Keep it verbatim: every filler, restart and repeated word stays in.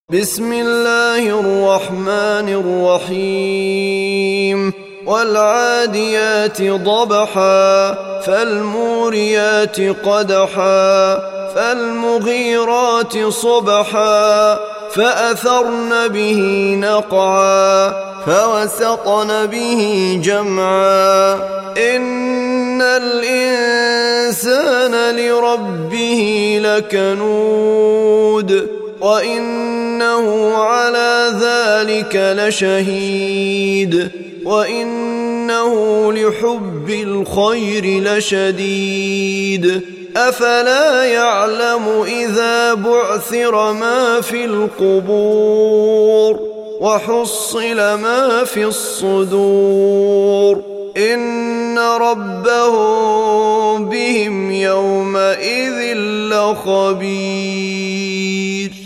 بسم الله الرحمن الرحيم والعاديات ضبحا فالموريات قدحا فالمغيرات صبحا فأثرن به نقعا فوسطن به جمعا إن الإنسان لربه لكنود وإنه على ذلك لشهيد وإنه لحب الخير لشديد أفلا يعلم إذا بعثر ما في القبور وحصل ما في الصدور إن ربهم بهم يومئذ لخبير.